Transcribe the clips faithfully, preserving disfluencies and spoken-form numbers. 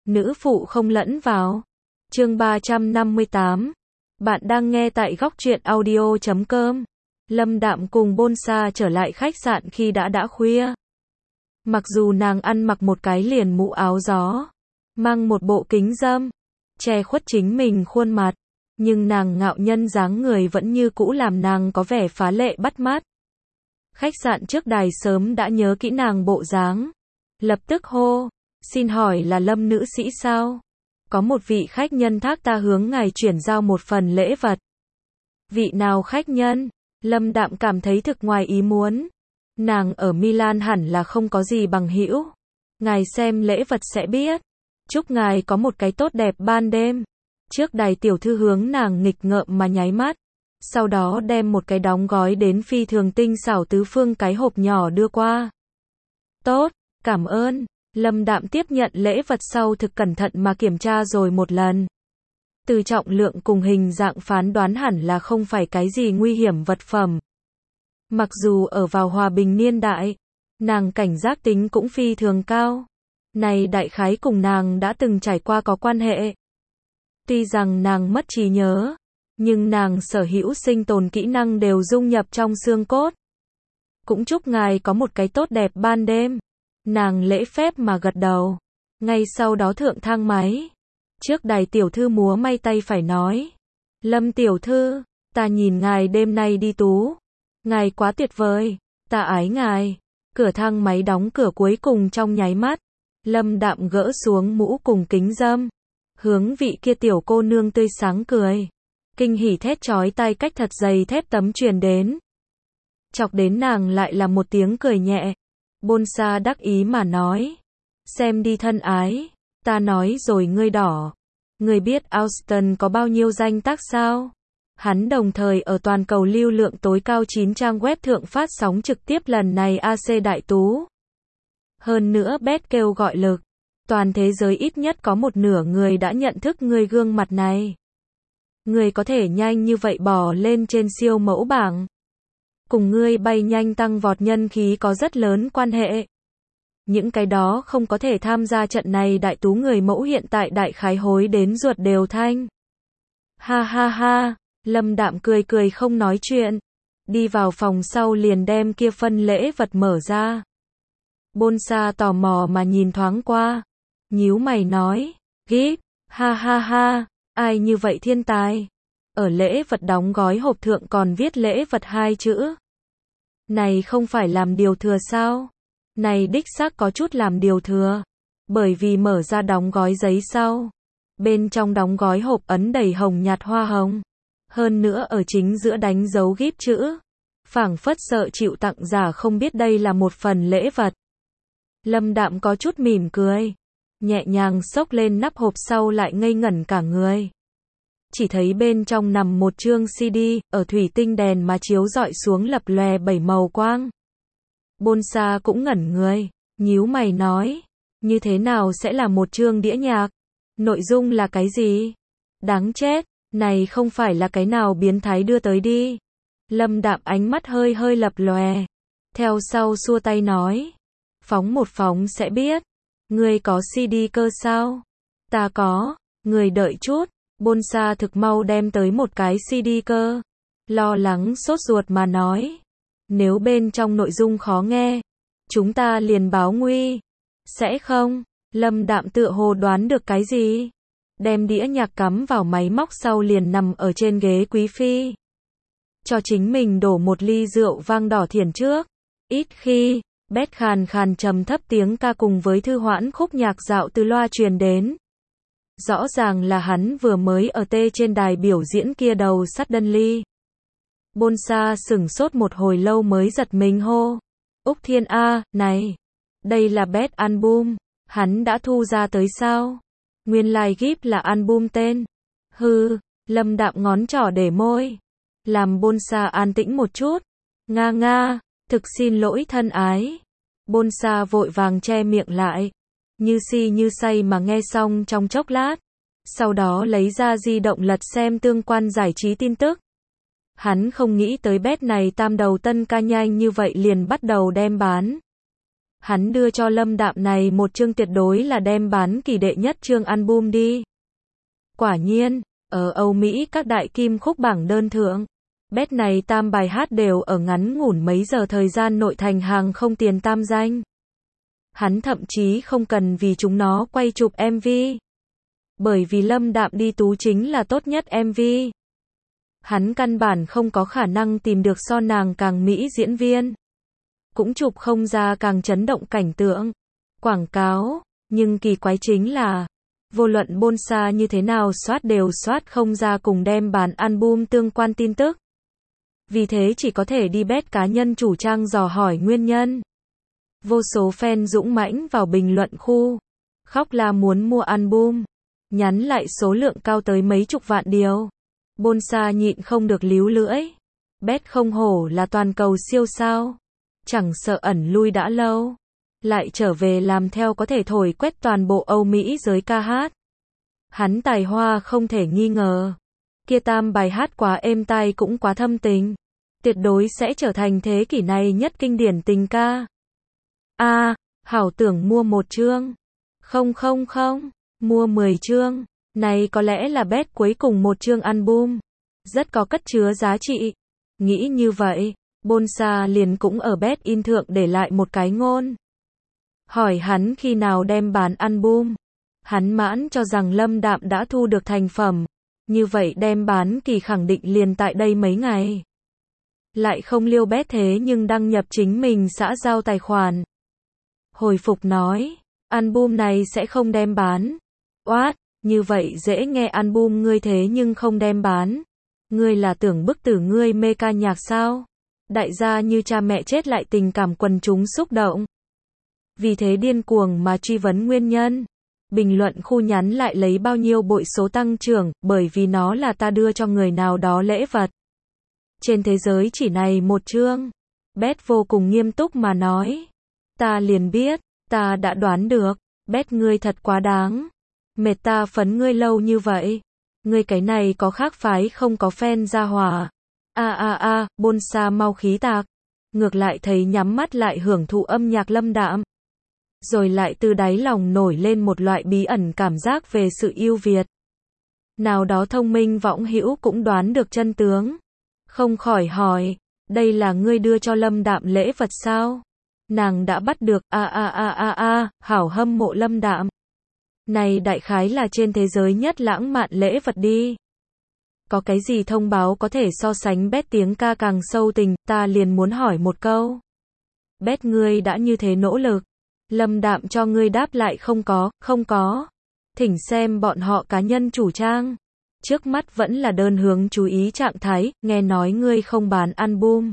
nữ phụ không lẫn vào. Chương ba trăm năm mươi tám. Bạn đang nghe tại góc truyện audio chấm com. Lâm Đạm cùng Bonsa trở lại khách sạn khi đã đã khuya. Mặc dù nàng ăn mặc một cái liền mũ áo gió, mang một bộ kính râm, che khuất chính mình khuôn mặt, nhưng nàng ngạo nhân dáng người vẫn như cũ làm nàng có vẻ phá lệ bắt mắt. Khách sạn trước đài sớm đã nhớ kỹ nàng bộ dáng, lập tức hô, xin hỏi là Lâm nữ sĩ sao? Có một vị khách nhân thác ta hướng ngài chuyển giao một phần lễ vật. Vị nào khách nhân? Lâm Đạm cảm thấy thực ngoài ý muốn. Nàng ở Milan hẳn là không có gì bằng hữu. Ngài xem lễ vật sẽ biết. Chúc ngài có một cái tốt đẹp ban đêm. Trước đài tiểu thư hướng nàng nghịch ngợm mà nháy mắt. Sau đó đem một cái đóng gói đến phi thường tinh xảo tứ phương cái hộp nhỏ đưa qua. Tốt, cảm ơn. Lâm Đạm tiếp nhận lễ vật sau thực cẩn thận mà kiểm tra rồi một lần. Từ trọng lượng cùng hình dạng phán đoán hẳn là không phải cái gì nguy hiểm vật phẩm. Mặc dù ở vào hòa bình niên đại, nàng cảnh giác tính cũng phi thường cao. Này đại khái cùng nàng đã từng trải qua có quan hệ. Tuy rằng nàng mất trí nhớ, nhưng nàng sở hữu sinh tồn kỹ năng đều dung nhập trong xương cốt. Cũng chúc ngài có một cái tốt đẹp ban đêm. Nàng lễ phép mà gật đầu. Ngay sau đó thượng thang máy. Trước đài tiểu thư múa may tay phải nói. Lâm tiểu thư, ta nhìn ngài đêm nay đi tú. Ngài quá tuyệt vời, ta ái ngài. Cửa thang máy đóng cửa cuối cùng trong nháy mắt. Lâm Đạm gỡ xuống mũ cùng kính râm. Hướng vị kia tiểu cô nương tươi sáng cười. Kinh hỉ thét chói tai cách thật dày thép tấm truyền đến. Chọc đến nàng lại là một tiếng cười nhẹ. Bonsa đắc ý mà nói. Xem đi thân ái. Ta nói rồi ngươi đỏ. Ngươi biết Austin có bao nhiêu danh tác sao? Hắn đồng thời ở toàn cầu lưu lượng tối cao chín trang web thượng phát sóng trực tiếp lần này a xê đại tú. Hơn nữa bet kêu gọi lực. Toàn thế giới ít nhất có một nửa người đã nhận thức ngươi gương mặt này. Ngươi có thể nhanh như vậy bò lên trên siêu mẫu bảng. Cùng ngươi bay nhanh tăng vọt nhân khí có rất lớn quan hệ. Những cái đó không có thể tham gia trận này đại tú người mẫu hiện tại đại khái hối đến ruột đều thanh. Ha ha ha, Lâm Đạm cười cười không nói chuyện. Đi vào phòng sau liền đem kia phân lễ vật mở ra. Bonsa tò mò mà nhìn thoáng qua. Nhíu mày nói, gift, ha ha ha, ai như vậy thiên tài. Ở lễ vật đóng gói hộp thượng còn viết lễ vật hai chữ. Này không phải làm điều thừa sao? Này đích xác có chút làm điều thừa. Bởi vì mở ra đóng gói giấy sau. Bên trong đóng gói hộp ấn đầy hồng nhạt hoa hồng. Hơn nữa ở chính giữa đánh dấu gíp chữ. Phảng phất sợ chịu tặng giả không biết đây là một phần lễ vật. Lâm Đạm có chút mỉm cười. Nhẹ nhàng xốc lên nắp hộp sau lại ngây ngẩn cả người. Chỉ thấy bên trong nằm một chương xê đê, ở thủy tinh đèn mà chiếu rọi xuống lập lòe bảy màu quang. Bonsa cũng ngẩn người, nhíu mày nói, như thế nào sẽ là một chương đĩa nhạc? Nội dung là cái gì? Đáng chết, này không phải là cái nào biến thái đưa tới đi. Lâm Đạm ánh mắt hơi hơi lập lòe. Theo sau xua tay nói, phóng một phóng sẽ biết. Ngươi có xê đê cơ sao? Ta có, người đợi chút. Bonsa thực mau đem tới một cái xê đê cơ. Lo lắng sốt ruột mà nói. Nếu bên trong nội dung khó nghe, chúng ta liền báo nguy. Sẽ không? Lâm Đạm tựa hồ đoán được cái gì? Đem đĩa nhạc cắm vào máy móc sau liền nằm ở trên ghế quý phi. Cho chính mình đổ một ly rượu vang đỏ thiển trước. Ít khi, Bét khàn khàn trầm thấp tiếng ca cùng với thư hoãn khúc nhạc dạo từ loa truyền đến. Rõ ràng là hắn vừa mới ở tê trên đài biểu diễn kia đầu sắt đân ly. Bonsa sửng sốt một hồi lâu mới giật mình hô. Úc Thiên A, này, đây là Bét album, hắn đã thu ra tới sao? Nguyên lai like là album tên. Hừ, Lâm Đạm ngón trỏ để môi. Làm Bonsa an tĩnh một chút. Nga nga, thực xin lỗi thân ái. Bonsa vội vàng che miệng lại. Như si như say mà nghe xong trong chốc lát. Sau đó lấy ra di động lật xem tương quan giải trí tin tức. Hắn không nghĩ tới Bét này tam đầu tân ca nhanh như vậy liền bắt đầu đem bán. Hắn đưa cho Lâm Đạm này một chương tuyệt đối là đem bán kỳ đệ nhất chương album đi. Quả nhiên, ở Âu Mỹ các đại kim khúc bảng đơn thượng, bet này tam bài hát đều ở ngắn ngủn mấy giờ thời gian nội thành hàng không tiền tam danh. Hắn thậm chí không cần vì chúng nó quay chụp em vê. Bởi vì Lâm Đạm đi tú chính là tốt nhất em vê. Hắn căn bản không có khả năng tìm được so nàng càng mỹ diễn viên. Cũng chụp không ra càng chấn động cảnh tượng, quảng cáo, nhưng kỳ quái chính là, vô luận Bonsa như thế nào soát đều soát không ra cùng đem bán album tương quan tin tức. Vì thế chỉ có thể đi bet cá nhân chủ trang dò hỏi nguyên nhân. Vô số fan dũng mãnh vào bình luận khu, khóc la muốn mua album, nhắn lại số lượng cao tới mấy chục vạn điều. Bonsa nhịn không được líu lưỡi. Bet không hổ là toàn cầu siêu sao. Chẳng sợ ẩn lui đã lâu, lại trở về làm theo có thể thổi quét toàn bộ Âu Mỹ giới ca hát. Hắn tài hoa không thể nghi ngờ. Kia tam bài hát quá êm tai cũng quá thâm tình. Tuyệt đối sẽ trở thành thế kỷ này nhất kinh điển tình ca. A, à, hảo tưởng mua một chương. Không không không, mua mười chương. Này có lẽ là bet cuối cùng một chương album. Rất có cất chứa giá trị. Nghĩ như vậy, Bonsa liền cũng ở bet in thượng để lại một cái ngôn. Hỏi hắn khi nào đem bán album. Hắn mãn cho rằng Lâm Đạm đã thu được thành phẩm. Như vậy đem bán kỳ khẳng định liền tại đây mấy ngày. Lại không liêu bet thế nhưng đăng nhập chính mình xã giao tài khoản. Hồi phục nói, album này sẽ không đem bán. What, như vậy dễ nghe album ngươi thế nhưng không đem bán. Ngươi là tưởng bức tử ngươi mê ca nhạc sao? Đại gia như cha mẹ chết lại tình cảm quần chúng xúc động. Vì thế điên cuồng mà truy vấn nguyên nhân. Bình luận khu nhắn lại lấy bao nhiêu bội số tăng trưởng, bởi vì nó là ta đưa cho người nào đó lễ vật. Trên thế giới chỉ này một chương. Bet vô cùng nghiêm túc mà nói. Ta liền biết, ta đã đoán được, Bet ngươi thật quá đáng. Mệt ta phấn ngươi lâu như vậy. Ngươi cái này có khác phái không có fan ra hỏa. A a a, Bonsa mau khí tạc. Ngược lại thấy nhắm mắt lại hưởng thụ âm nhạc Lâm Đạm. Rồi lại từ đáy lòng nổi lên một loại bí ẩn cảm giác về sự yêu Việt. Nào đó thông minh võng hữu cũng đoán được chân tướng. Không khỏi hỏi, đây là ngươi đưa cho Lâm Đạm lễ vật sao? Nàng đã bắt được, a a a a a, hảo hâm mộ Lâm Đạm. Này đại khái là trên thế giới nhất lãng mạn lễ vật đi. Có cái gì thông báo có thể so sánh bet tiếng ca càng sâu tình, ta liền muốn hỏi một câu. Bet ngươi đã như thế nỗ lực. Lâm Đạm cho ngươi đáp lại không có, không có. Thỉnh xem bọn họ cá nhân chủ trang. Trước mắt vẫn là đơn hướng chú ý trạng thái, nghe nói ngươi không bán album.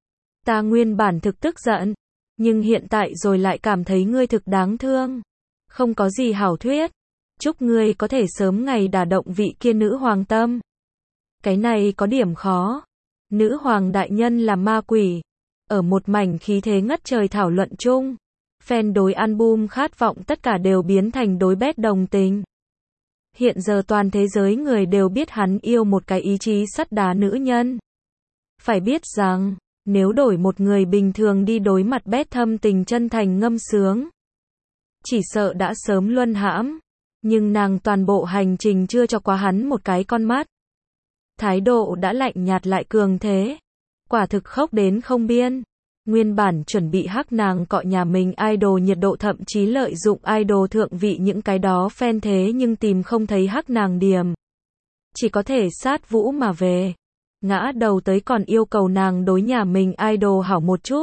Ta nguyên bản thực tức giận, nhưng hiện tại rồi lại cảm thấy ngươi thực đáng thương. Không có gì hảo thuyết. Chúc ngươi có thể sớm ngày đả động vị kia nữ hoàng tâm. Cái này có điểm khó. Nữ hoàng đại nhân là ma quỷ. Ở một mảnh khí thế ngất trời thảo luận chung. Fan đối album khát vọng tất cả đều biến thành đối bet đồng tình. Hiện giờ toàn thế giới người đều biết hắn yêu một cái ý chí sắt đá nữ nhân. Phải biết rằng, nếu đổi một người bình thường đi đối mặt bet thâm tình chân thành ngâm sướng, chỉ sợ đã sớm luân hãm. Nhưng nàng toàn bộ hành trình chưa cho quá hắn một cái con mắt. Thái độ đã lạnh nhạt lại cường thế. Quả thực khốc đến không biên. Nguyên bản chuẩn bị hắc nàng cọ nhà mình idol nhiệt độ, thậm chí lợi dụng idol thượng vị những cái đó fan thế nhưng tìm không thấy hắc nàng điểm. Chỉ có thể sát vũ mà về. Ngã đầu tới còn yêu cầu nàng đối nhà mình idol hảo một chút.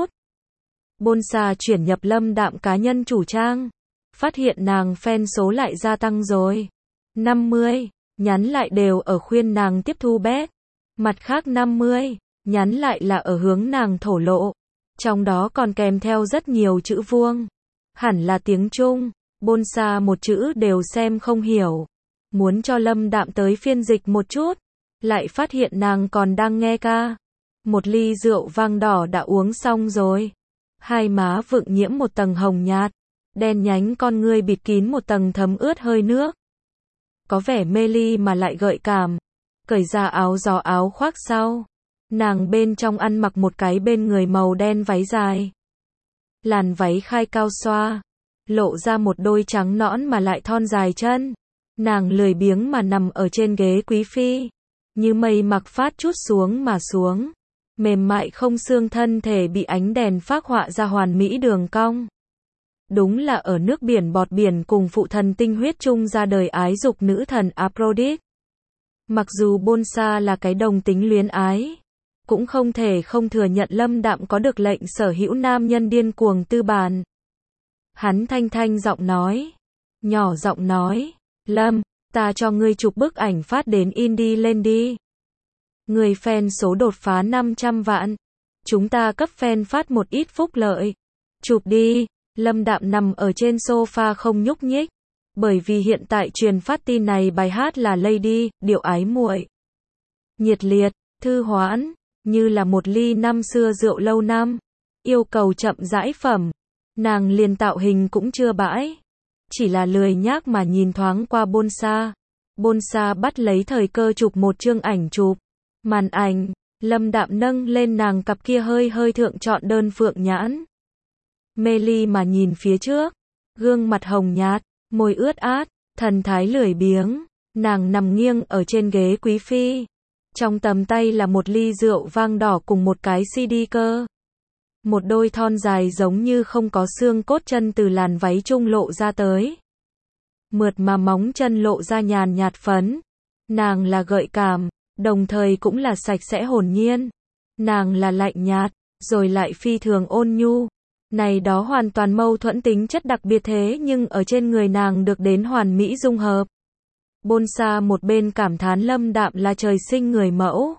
Bonsa chuyển nhập Lâm Đạm cá nhân chủ trang. Phát hiện nàng fan số lại gia tăng rồi. năm mươi, nhắn lại đều ở khuyên nàng tiếp thu bet. Mặt khác năm mươi, nhắn lại là ở hướng nàng thổ lộ. Trong đó còn kèm theo rất nhiều chữ vuông. Hẳn là tiếng Trung. Bonsa một chữ đều xem không hiểu. Muốn cho Lâm Đạm tới phiên dịch một chút. Lại phát hiện nàng còn đang nghe ca. Một ly rượu vang đỏ đã uống xong rồi. Hai má vượng nhiễm một tầng hồng nhạt. Đen nhánh con ngươi bịt kín một tầng thấm ướt hơi nước. Có vẻ mê ly mà lại gợi cảm. Cởi ra áo gió áo khoác sau. Nàng bên trong ăn mặc một cái bên người màu đen váy dài. làn váy khai cao xoa, lộ ra một đôi trắng nõn mà lại thon dài chân. Nàng lười biếng mà nằm ở trên ghế quý phi, như mây mặc phát chút xuống mà xuống, mềm mại không xương, thân thể bị ánh đèn phác họa ra hoàn mỹ đường cong. Đúng là ở nước biển bọt biển cùng phụ thần tinh huyết chung ra đời ái dục nữ thần Aphrodite. Mặc dù Bonsa là cái đồng tính luyến ái, cũng không thể không thừa nhận Lâm Đạm có được lệnh sở hữu nam nhân điên cuồng tư bản. Hắn thanh thanh giọng nói, nhỏ giọng nói, Lâm, ta cho ngươi chụp bức ảnh phát đến Indie lên đi. Người fan số đột phá năm trăm vạn. Chúng ta cấp fan phát một ít phúc lợi. Chụp đi. Lâm Đạm nằm ở trên sofa không nhúc nhích. Bởi vì hiện tại truyền phát tin này bài hát là Lady, điệu ái muội. Nhiệt liệt, thư hoãn, như là một ly năm xưa rượu lâu năm. Yêu cầu chậm rãi phẩm. Nàng liền tạo hình cũng chưa bãi. Chỉ là lười nhác mà nhìn thoáng qua Bonsa. Bonsa bắt lấy thời cơ chụp một chương ảnh chụp. Màn ảnh, Lâm Đạm nâng lên nàng cặp kia hơi hơi thượng chọn đơn phượng nhãn. Mê ly mà nhìn phía trước, gương mặt hồng nhạt, môi ướt át, thần thái lười biếng, nàng nằm nghiêng ở trên ghế quý phi. Trong tầm tay là một ly rượu vang đỏ cùng một cái xê đê cơ. Một đôi thon dài giống như không có xương cốt chân từ làn váy trung lộ ra tới. Mượt mà móng chân lộ ra nhàn nhạt phấn. Nàng là gợi cảm, đồng thời cũng là sạch sẽ hồn nhiên. Nàng là lạnh nhạt, rồi lại phi thường ôn nhu. Này đó hoàn toàn mâu thuẫn tính chất đặc biệt thế nhưng ở trên người nàng được đến hoàn mỹ dung hợp. Bonsa một bên cảm thán Lâm Đạm là trời sinh người mẫu.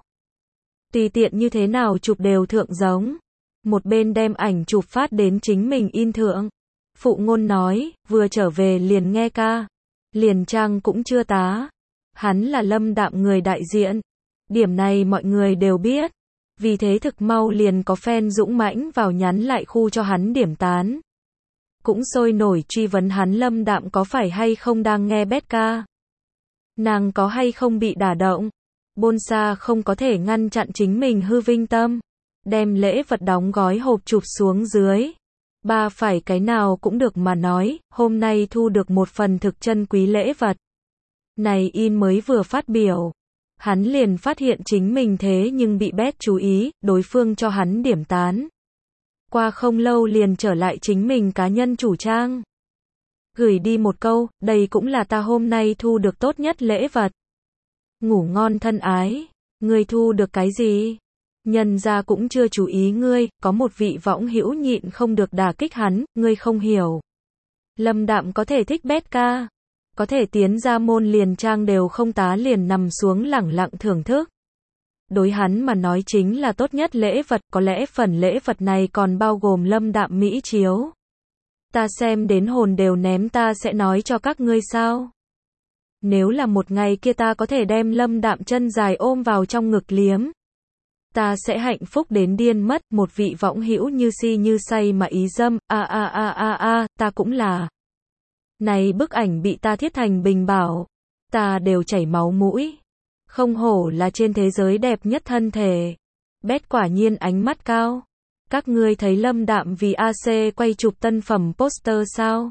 Tùy tiện như thế nào chụp đều thượng giống. Một bên đem ảnh chụp phát đến chính mình in thượng. Phụ ngôn nói, vừa trở về liền nghe ca. Liền trang cũng chưa tá. Hắn là Lâm Đạm người đại diện. Điểm này mọi người đều biết. Vì thế thực mau liền có fan dũng mãnh vào nhắn lại khu cho hắn điểm tán. Cũng sôi nổi truy vấn hắn Lâm Đạm có phải hay không đang nghe bét ca. Nàng có hay không bị đả động. Bonsa không có thể ngăn chặn chính mình hư vinh tâm. Đem lễ vật đóng gói hộp chụp xuống dưới. Ba phải cái nào cũng được mà nói, hôm nay thu được một phần thực chân quý lễ vật. Này in mới vừa phát biểu. Hắn liền phát hiện chính mình thế nhưng bị bét chú ý, đối phương cho hắn điểm tán. Qua không lâu liền trở lại chính mình cá nhân chủ trang. Gửi đi một câu, đây cũng là ta hôm nay thu được tốt nhất lễ vật. Ngủ ngon thân ái, ngươi thu được cái gì? Nhân ra cũng chưa chú ý ngươi, có một vị võng hữu nhịn không được đả kích hắn, ngươi không hiểu. Lâm Đạm có thể thích bét ca. Có thể tiến ra môn liền trang đều không tá liền nằm xuống lẳng lặng thưởng thức. Đối hắn mà nói chính là tốt nhất lễ vật, có lẽ phần lễ vật này còn bao gồm Lâm Đạm mỹ chiếu. Ta xem đến hồn đều ném, ta sẽ nói cho các ngươi sao. Nếu là một ngày kia ta có thể đem Lâm Đạm chân dài ôm vào trong ngực liếm. Ta sẽ hạnh phúc đến điên mất, một vị võng hữu như si như say mà ý dâm, a a a a a, ta cũng là. Này bức ảnh bị ta thiết thành bình bảo, ta đều chảy máu mũi. Không hổ là trên thế giới đẹp nhất thân thể. Bét quả nhiên ánh mắt cao. Các ngươi thấy Lâm Đạm vì a xê quay chụp tân phẩm poster sao?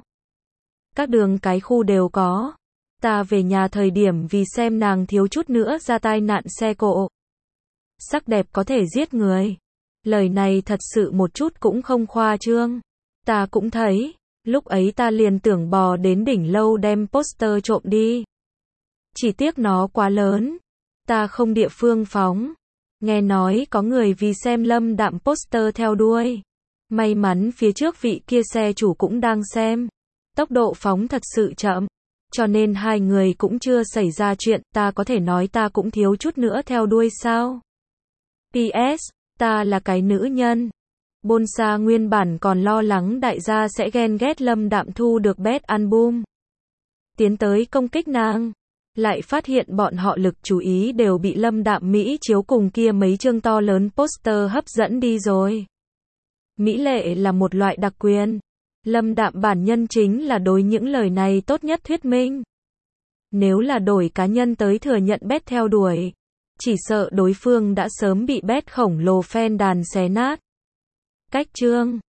Các đường cái khu đều có. Ta về nhà thời điểm vì xem nàng thiếu chút nữa ra tai nạn xe cộ. Sắc đẹp có thể giết người. Lời này thật sự một chút cũng không khoa trương. Ta cũng thấy. Lúc ấy ta liền tưởng bò đến đỉnh lâu đem poster trộm đi. Chỉ tiếc nó quá lớn. Ta không địa phương phóng. Nghe nói có người vì xem Lâm Đạm poster theo đuôi. May mắn phía trước vị kia xe chủ cũng đang xem. Tốc độ phóng thật sự chậm. Cho nên hai người cũng chưa xảy ra chuyện. Ta có thể nói ta cũng thiếu chút nữa theo đuôi sao? pê ét. Ta là cái nữ nhân. Bonsa nguyên bản còn lo lắng đại gia sẽ ghen ghét Lâm Đạm thu được best album. Tiến tới công kích nàng. Lại phát hiện bọn họ lực chú ý đều bị Lâm Đạm Mỹ chiếu cùng kia mấy chương to lớn poster hấp dẫn đi rồi. Mỹ lệ là một loại đặc quyền. Lâm Đạm bản nhân chính là đối những lời này tốt nhất thuyết minh. Nếu là đổi cá nhân tới thừa nhận bét theo đuổi, chỉ sợ đối phương đã sớm bị bét khổng lồ fan đàn xé nát. Cách chương